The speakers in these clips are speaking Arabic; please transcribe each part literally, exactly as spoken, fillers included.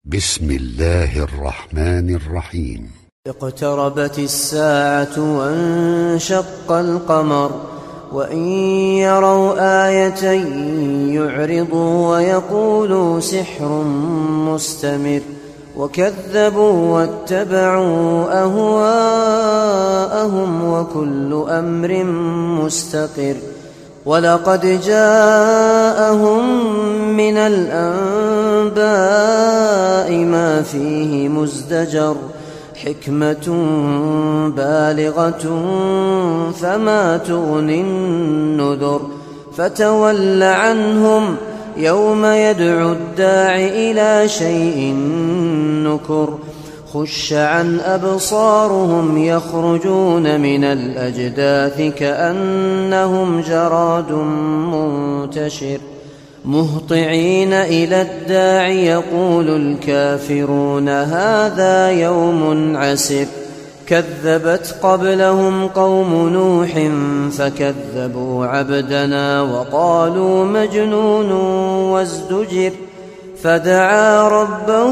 بسم الله الرحمن الرحيم. اقتربت الساعة وانشق القمر وإن يروا آية يعرضوا ويقولوا سحر مستمر وكذبوا واتبعوا أهواءهم وكل أمر مستقر ولقد جاءهم من الأنباء ما فيه مزدجر حكمة بالغة فما تغني النذر فتول عنهم يوم يدعو الداع إلى شيء نكر خش عن أبصارهم يخرجون من الأجداث كأنهم جراد منتشر مهطعين إلى الداع يقول الكافرون هذا يوم عسر كذبت قبلهم قوم نوح فكذبوا عبدنا وقالوا مجنون وازدجر فدعا ربه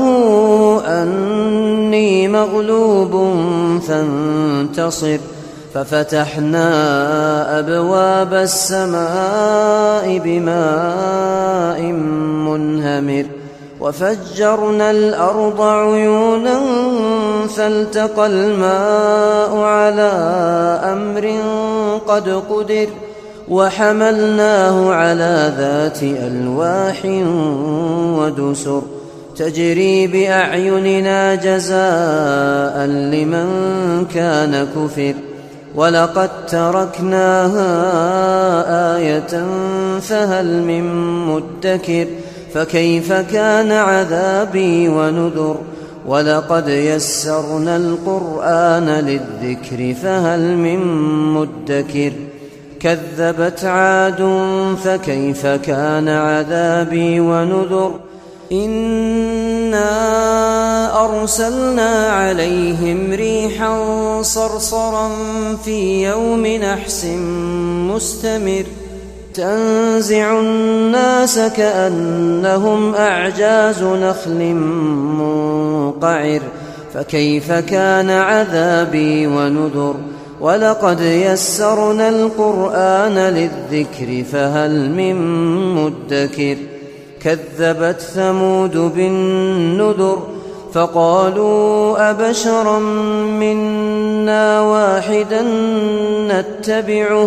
أني مغلوب فانتصر ففتحنا أبواب السماء بماء منهمر وفجرنا الأرض عيونا فالتقى الماء على أمر قد قدر وحملناه على ذات ألواح ودسر تجري بأعيننا جزاء لمن كان كفر ولقد تركناها آية فهل من مدكر فكيف كان عذابي ونذر ولقد يسرنا القرآن للذكر فهل من مدكر كذبت عاد فكيف كان عذابي ونذر إنا أرسلنا عليهم ريحا صرصرا في يوم نحس مستمر تنزع الناس كأنهم أعجاز نخل منقعر فكيف كان عذابي ونذر ولقد يسرنا القرآن للذكر فهل من مدكر كذبت ثمود بالنذر فقالوا أبشرا منا واحدا نتبعه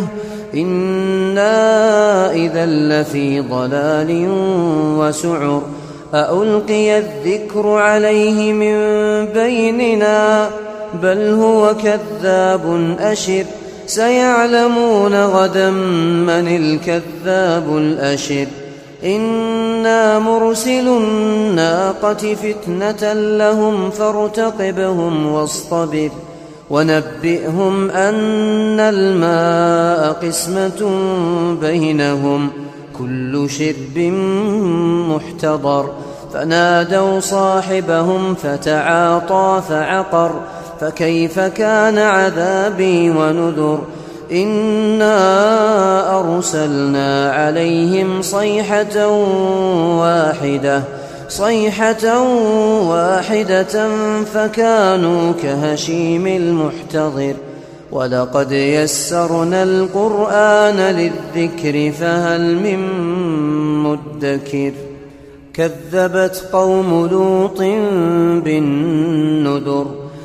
إنا إذا لفي ضلال وسعر أألقي الذكر عليه من بيننا بل هو كذاب أشر سيعلمون غدا من الكذاب الأشر إنا مرسل الناقة فتنة لهم فارتقبهم واصطبر ونبئهم أن الماء قسمة بينهم كل شرب محتضر فنادوا صاحبهم فتعاطى فعقر فكيف كان عذابي ونذر إنا أرسلنا عليهم صيحة واحدة صيحة واحدة فكانوا كهشيم المحتضر ولقد يسرنا القرآن للذكر فهل من مدكر كذبت قوم لوط بالنذر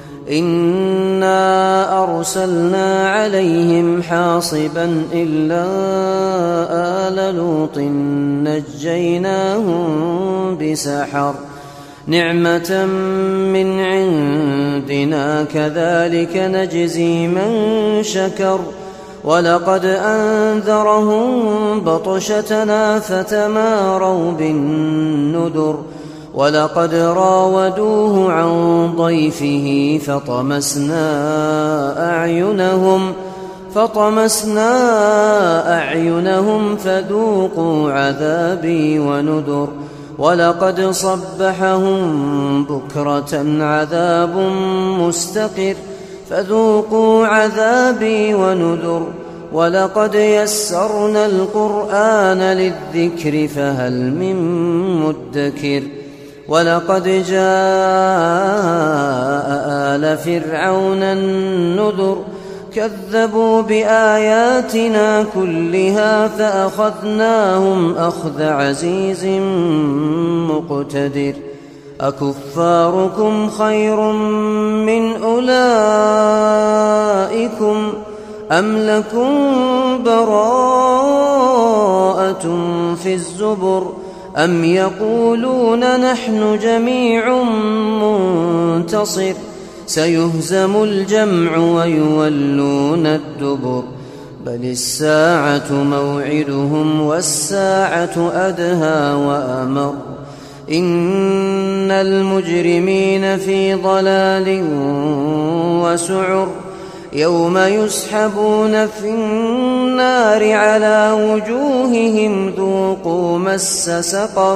إنا أرسلنا عليهم حاصبا إلا آل لوط نجيناهم بسحر نعمة من عندنا كذلك نجزي من شكر ولقد أنذرهم بطشتنا فتماروا بالنذر ولقد راودوه عن ضيفه فطمسنا أعينهم فطمسنا أعينهم فذوقوا عذابي ونذر ولقد صبحهم بكرة عذاب مستقر فذوقوا عذابي ونذر ولقد يسرنا القرآن للذكر فهل من مدكر ولقد جاء آل فرعون النذر كذبوا بآياتنا كلها فأخذناهم أخذ عزيز مقتدر أكفاركم خير من أولئكم أم لكم براءة في الزبر أم يقولون نحن جميع منتصر سيهزم الجمع ويولون الدبر بل الساعة موعدهم والساعة أدهى وأمر إن المجرمين في ضلال وسعر يوم يسحبون في النار على وجوههم ذوقوا مس سقر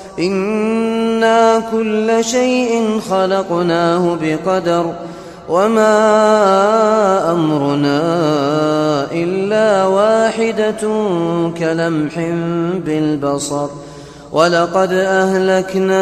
إنا كل شيء خلقناه بقدر وما أمرنا إلا واحدة كلمح بالبصر ولقد أهلكنا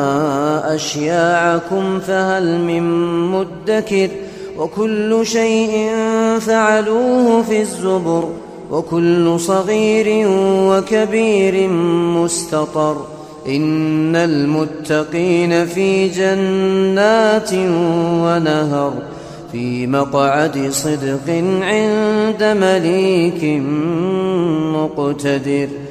أشياعكم فهل من مدكر وكل شيء فعلوه في الزبر وكل صغير وكبير مستطر إن المتقين في جنات ونهر في مقعد صدق عند مليك مقتدر.